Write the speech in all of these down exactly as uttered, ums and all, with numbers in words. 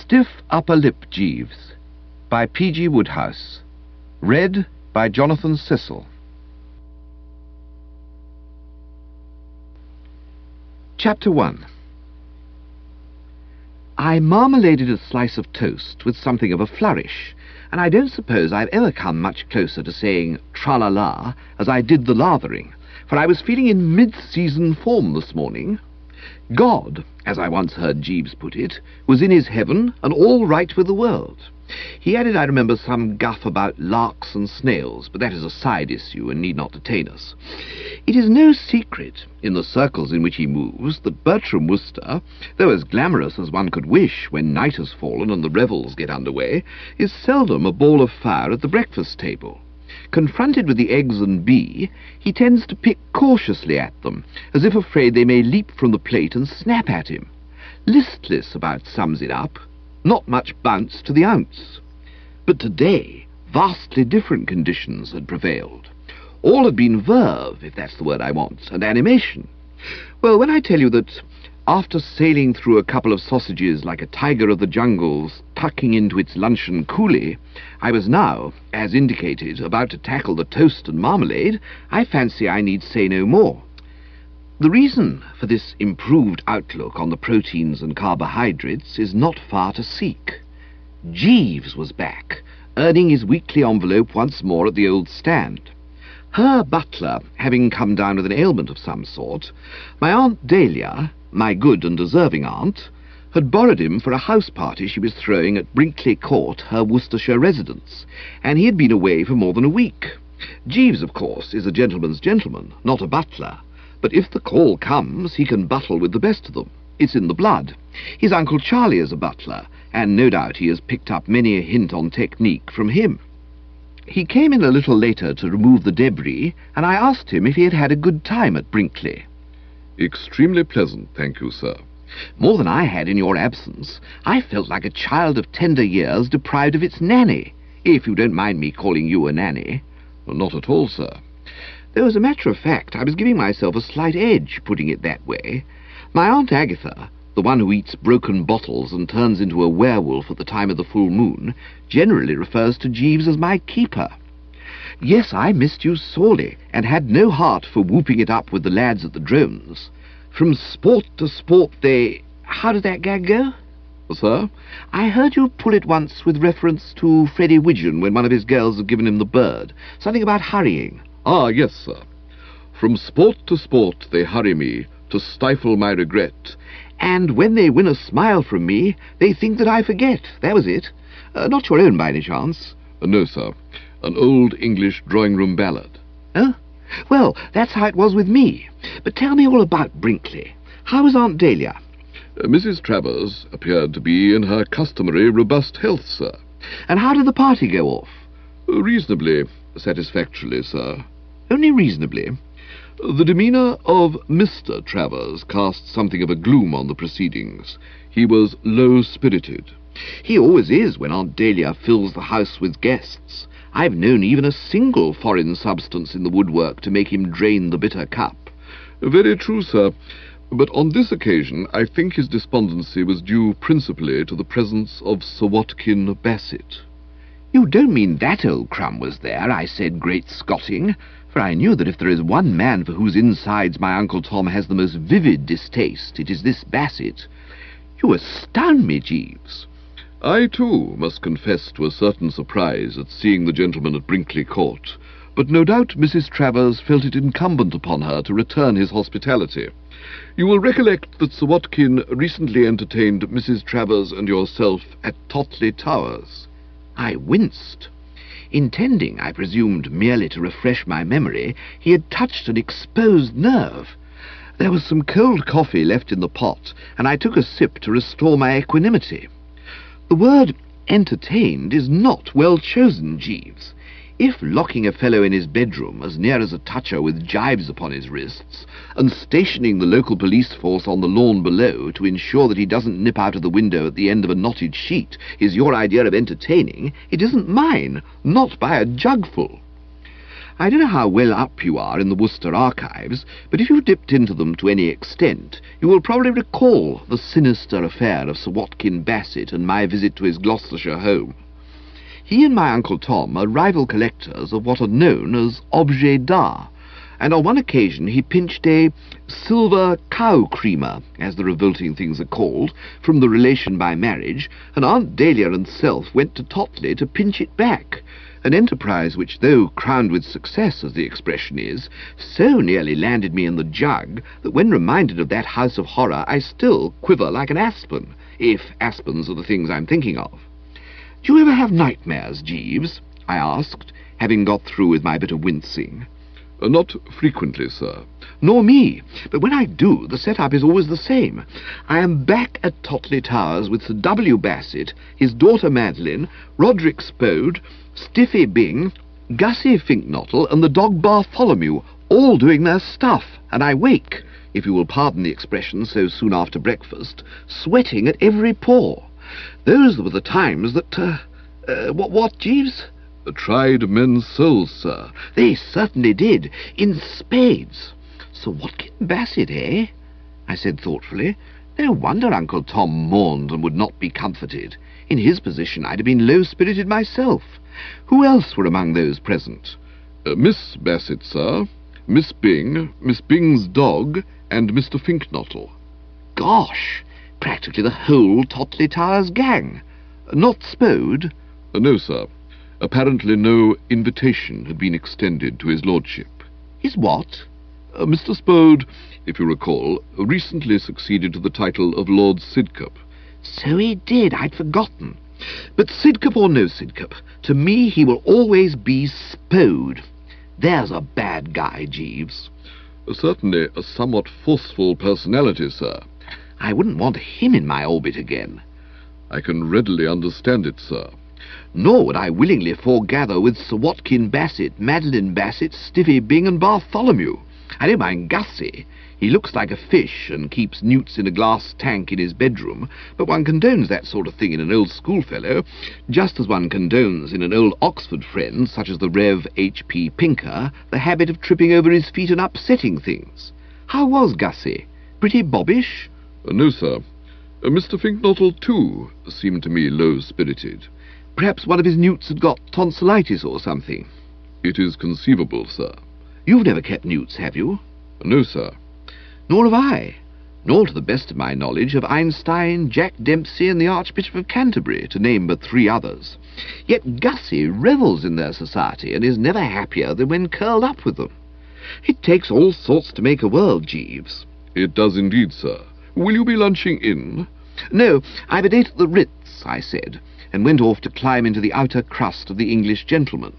Stiff Upper Lip, Jeeves, by P G Woodhouse. Read by Jonathan Cecil. Chapter one. I marmaladed a slice of toast with something of a flourish, and I don't suppose I've ever come much closer to saying tra-la-la as I did the lathering, for I was feeling in mid-season form this morning. God, as I once heard Jeeves put it, was in his heaven and all right with the world. He added, I remember, some guff about larks and snails, but that is a side issue and need not detain us. It is no secret, in the circles in which he moves, that Bertram Wooster, though as glamorous as one could wish when night has fallen and the revels get under way, is seldom a ball of fire at the breakfast table. Confronted with the eggs and bee, he tends to pick cautiously at them, as if afraid they may leap from the plate and snap at him. Listless about sums it up, not much bounce to the ounce. But today, vastly different conditions had prevailed. All had been verve, if that's the word I want, and animation. Well, when I tell you that, after sailing through a couple of sausages like a tiger of the jungles, tucking into its luncheon coolie, I was now, as indicated, about to tackle the toast and marmalade, I fancy I need say no more. The reason for this improved outlook on the proteins and carbohydrates is not far to seek. Jeeves was back, earning his weekly envelope once more at the old stand. Her butler having come down with an ailment of some sort, my Aunt Dahlia, my good and deserving aunt, had borrowed him for a house party she was throwing at Brinkley Court, her Worcestershire residence, and he had been away for more than a week. Jeeves, of course, is a gentleman's gentleman, not a butler, but if the call comes, he can buttle with the best of them. It's in the blood. His Uncle Charlie is a butler, and no doubt he has picked up many a hint on technique from him. He came in a little later to remove the debris, and I asked him if he had had a good time at Brinkley. Extremely pleasant, thank you, sir. More than I had in your absence. I felt like a child of tender years deprived of its nanny, if you don't mind me calling you a nanny. Not at all, sir. Though, as a matter of fact, I was giving myself a slight edge, putting it that way. My Aunt Agatha, the one who eats broken bottles and turns into a werewolf at the time of the full moon, generally refers to Jeeves as my keeper. Yes, I missed you sorely, and had no heart for whooping it up with the lads at the drones. From sport to sport they... How did that gag go? Sir? I heard you pull it once with reference to Freddie Widgeon when one of his girls had given him the bird. Something about hurrying. Ah, yes, sir. From sport to sport they hurry me, to stifle my regret. And when they win a smile from me, they think that I forget. That was it. Uh, not your own by any chance? Uh, no, sir. An old English drawing-room ballad. Oh? Well, that's how it was with me. But tell me all about Brinkley. How was Aunt Dahlia? Uh, Missus Travers appeared to be in her customary robust health, sir. And how did the party go off? Uh, reasonably satisfactorily, sir. Only reasonably? The demeanour of Mister Travers cast something of a gloom on the proceedings. He was low-spirited. He always is when Aunt Dahlia fills the house with guests. I've known even a single foreign substance in the woodwork to make him drain the bitter cup. Very true, sir. But on this occasion I think his despondency was due principally to the presence of Sir Watkin Bassett. You don't mean that old crumb was there, I said, great scotting, for I knew that if there is one man for whose insides my Uncle Tom has the most vivid distaste, it is this Bassett. You astound me, Jeeves. I, too, must confess to a certain surprise at seeing the gentleman at Brinkley Court, but no doubt Missus Travers felt it incumbent upon her to return his hospitality. You will recollect that Sir Watkin recently entertained Missus Travers and yourself at Totley Towers. I winced. Intending, I presumed, merely to refresh my memory, he had touched an exposed nerve. There was some cold coffee left in the pot, and I took a sip to restore my equanimity. The word entertained is not well chosen, Jeeves. If locking a fellow in his bedroom as near as a toucher with gyves upon his wrists, and stationing the local police force on the lawn below to ensure that he doesn't nip out of the window at the end of a knotted sheet is your idea of entertaining, it isn't mine, not by a jugful. I don't know how well up you are in the Worcester archives, but if you dipped into them to any extent, you will probably recall the sinister affair of Sir Watkin Bassett and my visit to his Gloucestershire home. He and my Uncle Tom are rival collectors of what are known as objets d'art, and on one occasion he pinched a silver cow creamer, as the revolting things are called, from the relation by marriage, and Aunt Dahlia and self went to Totley to pinch it back, an enterprise which, though crowned with success, as the expression is, so nearly landed me in the jug that when reminded of that house of horror I still quiver like an aspen, if aspens are the things I'm thinking of. "Do you ever have nightmares, Jeeves?" I asked, having got through with my bit of wincing. Uh, not frequently, sir. Nor me, but when I do, the set-up is always the same. I am back at Totley Towers with Sir W. Bassett, his daughter Madeline, Roderick Spode, Stiffy Bing, Gussie Finknottle, and the dog Bartholomew, all doing their stuff, and I wake, if you will pardon the expression so soon after breakfast, sweating at every pore. Those were the times that, uh, uh what, what, Jeeves? Uh, tried men's souls, sir. They certainly did, in spades. Sir Watkin Bassett, eh? I said thoughtfully. No wonder Uncle Tom mourned and would not be comforted. In his position I'd have been low-spirited myself. Who else were among those present? Uh, Miss Bassett, sir, Miss Bing, Miss Bing's dog, and Mister Finknottle. Gosh, practically the whole Totley Towers gang. Not Spode? Uh, no, sir. Apparently no invitation had been extended to his lordship. His what? Uh, Mister Spode, if you recall, recently succeeded to the title of Lord Sidcup. So he did, I'd forgotten. But Sidcup or no Sidcup, to me he will always be Spode. There's a bad guy, Jeeves. Uh, certainly a somewhat forceful personality, sir. I wouldn't want him in my orbit again. I can readily understand it, sir. Nor would I willingly foregather with Sir Watkin Bassett, Madeline Bassett, Stiffy Bing, and Bartholomew. I don't mind Gussie. He looks like a fish and keeps newts in a glass tank in his bedroom, but one condones that sort of thing in an old schoolfellow, just as one condones in an old Oxford friend, such as the Rev H P Pinker, the habit of tripping over his feet and upsetting things. How was Gussie? Pretty bobbish? Uh, no, sir. Uh, Mister Finknottle, too, seemed to me low-spirited. Perhaps one of his newts had got tonsillitis or something. It is conceivable, sir. You've never kept newts, have you? No, sir. Nor have I. Nor, to the best of my knowledge, have Einstein, Jack Dempsey, and the Archbishop of Canterbury, to name but three others. Yet Gussie revels in their society, and is never happier than when curled up with them. It takes all sorts to make a world, Jeeves. It does indeed, sir. Will you be lunching in? No, I've a date at the Ritz, I said, and went off to climb into the outer crust of the English gentleman.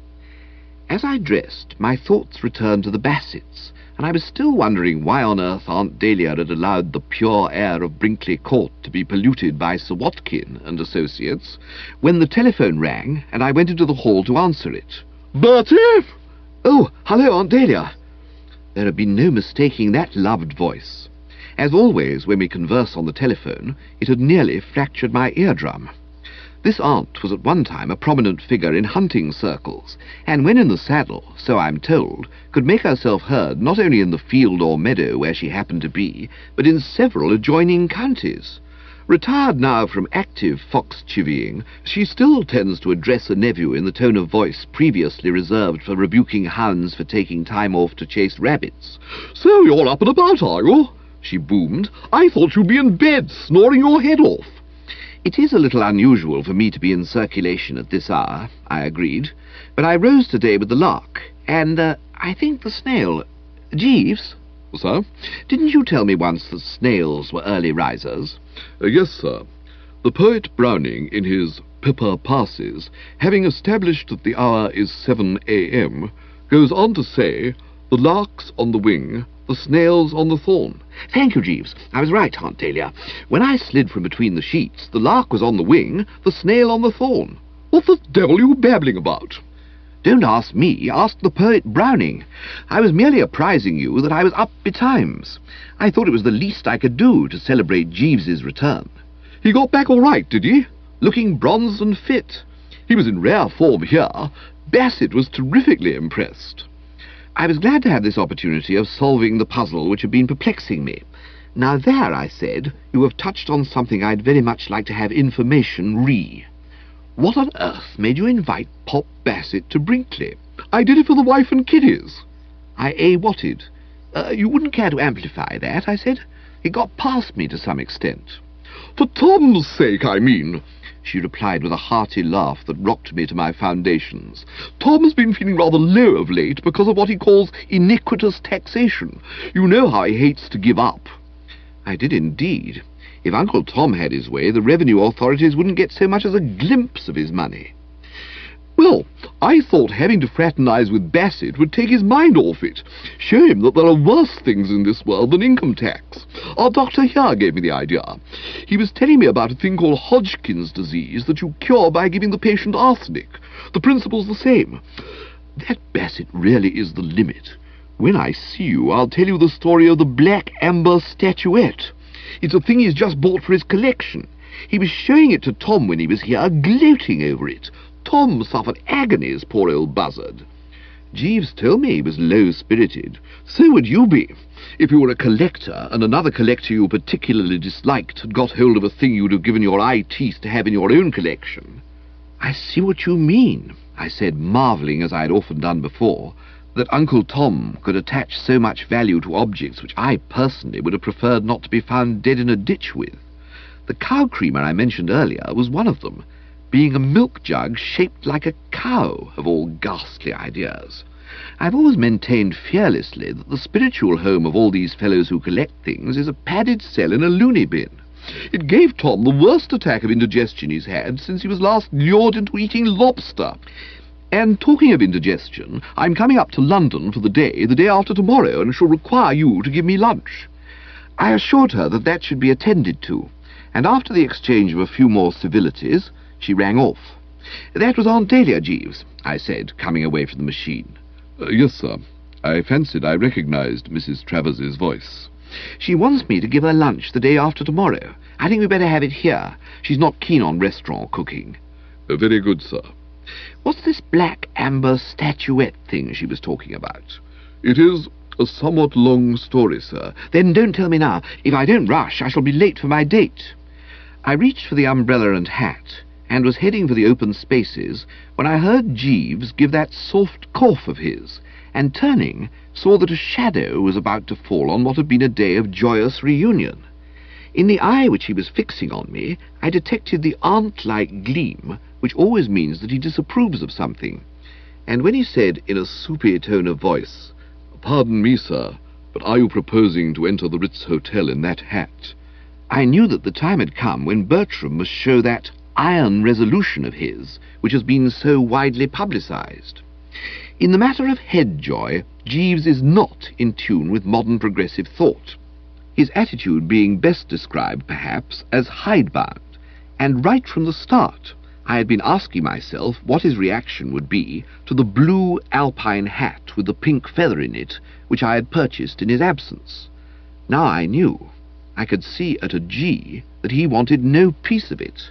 As I dressed, my thoughts returned to the Bassetts, and I was still wondering why on earth Aunt Dahlia had allowed the pure air of Brinkley Court to be polluted by Sir Watkin and associates, when the telephone rang, and I went into the hall to answer it. Bertie! Oh, hello, Aunt Dahlia. There had been no mistaking that loved voice. As always, when we converse on the telephone, it had nearly fractured my eardrum. This aunt was at one time a prominent figure in hunting circles, and when in the saddle, so I'm told, could make herself heard not only in the field or meadow where she happened to be, but in several adjoining counties. Retired now from active fox-chivying, she still tends to address a nephew in the tone of voice previously reserved for rebuking hounds for taking time off to chase rabbits. "So you're up and about, are you?" she boomed. "I thought you'd be in bed, snoring your head off." It is a little unusual for me to be in circulation at this hour, I agreed, but I rose today with the lark, and, uh, I think the snail. Jeeves? Sir? Didn't you tell me once that snails were early risers? Uh, yes, sir. The poet Browning, in his Pippa Passes, having established that the hour is seven a m, goes on to say, "The lark's on the wing, the snail's on the thorn." Thank you, Jeeves. I was right, Aunt Dahlia. When I slid from between the sheets, the lark was on the wing, the snail on the thorn. What the devil are you babbling about? Don't ask me, ask the poet Browning. I was merely apprising you that I was up betimes. I thought it was the least I could do to celebrate Jeeves's return. He got back all right, did he? Looking bronzed and fit. He was in rare form here. Bassett was terrifically impressed. I was glad to have this opportunity of solving the puzzle which had been perplexing me. Now there, I said, you have touched on something I'd very much like to have information re. What on earth made you invite Pop Bassett to Brinkley? I did it for the wife and kiddies. I a-whatted. Uh, you wouldn't care to amplify that, I said. It got past me to some extent. For Tom's sake, I mean, she replied with a hearty laugh that rocked me to my foundations. Tom has been feeling rather low of late because of what he calls iniquitous taxation. You know how he hates to give up. I did indeed. If Uncle Tom had his way, the revenue authorities wouldn't get so much as a glimpse of his money. Well, I thought having to fraternize with Bassett would take his mind off it, show him that there are worse things in this world than income tax. Our doctor here gave me the idea. He was telling me about a thing called Hodgkin's disease that you cure by giving the patient arsenic. The principle's the same. That Bassett really is the limit. When I see you, I'll tell you the story of the black amber statuette. It's a thing he's just bought for his collection. He was showing it to Tom when he was here, gloating over it. Tom suffered agonies, poor old buzzard. Jeeves told me he was low-spirited. So would you be, if you were a collector, and another collector you particularly disliked had got hold of a thing you'd have given your eye teeth to have in your own collection. I see what you mean, I said, marvelling, as I had often done before, that Uncle Tom could attach so much value to objects which I personally would have preferred not to be found dead in a ditch with. The cow creamer I mentioned earlier was one of them, being a milk jug shaped like a cow, of all ghastly ideas. I've always maintained fearlessly that the spiritual home of all these fellows who collect things is a padded cell in a loony bin. It gave Tom the worst attack of indigestion he's had since he was last lured into eating lobster. And talking of indigestion, I'm coming up to London for the day, the day after tomorrow, and shall require you to give me lunch. I assured her that that should be attended to, and after the exchange of a few more civilities, she rang off. That was Aunt Dahlia, Jeeves, I said, coming away from the machine. Uh, yes, sir. I fancied I recognized Missus Travers's voice. She wants me to give her lunch the day after tomorrow. I think we'd better have it here. She's not keen on restaurant cooking. Uh, very good, sir. What's this black amber statuette thing she was talking about? It is a somewhat long story, sir. Then don't tell me now. If I don't rush, I shall be late for my date. I reached for the umbrella and hat, and was heading for the open spaces, when I heard Jeeves give that soft cough of his, and turning, saw that a shadow was about to fall on what had been a day of joyous reunion. In the eye which he was fixing on me, I detected the aunt-like gleam, which always means that he disapproves of something, and when he said in a soupy tone of voice, "Pardon me, sir, but are you proposing to enter the Ritz Hotel in that hat?" I knew that the time had come when Bertram must show that iron resolution of his, which has been so widely publicized. In the matter of head joy, Jeeves is not in tune with modern progressive thought, his attitude being best described, perhaps, as hidebound, and right from the start I had been asking myself what his reaction would be to the blue alpine hat with the pink feather in it, which I had purchased in his absence. Now I knew. I could see at a G that he wanted no piece of it.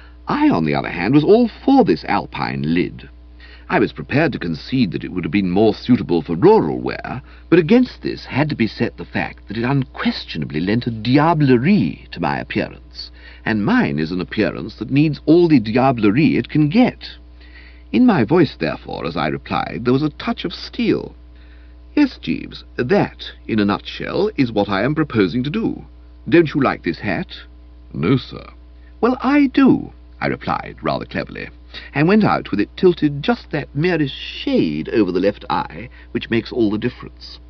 I, on the other hand, was all for this alpine lid. I was prepared to concede that it would have been more suitable for rural wear, but against this had to be set the fact that it unquestionably lent a diablerie to my appearance, and mine is an appearance that needs all the diablerie it can get. In my voice, therefore, as I replied, there was a touch of steel. Yes, Jeeves, that, in a nutshell, is what I am proposing to do. Don't you like this hat? No, sir. Well, I do, I replied, rather cleverly, and went out with it tilted just that merest shade over the left eye, which makes all the difference.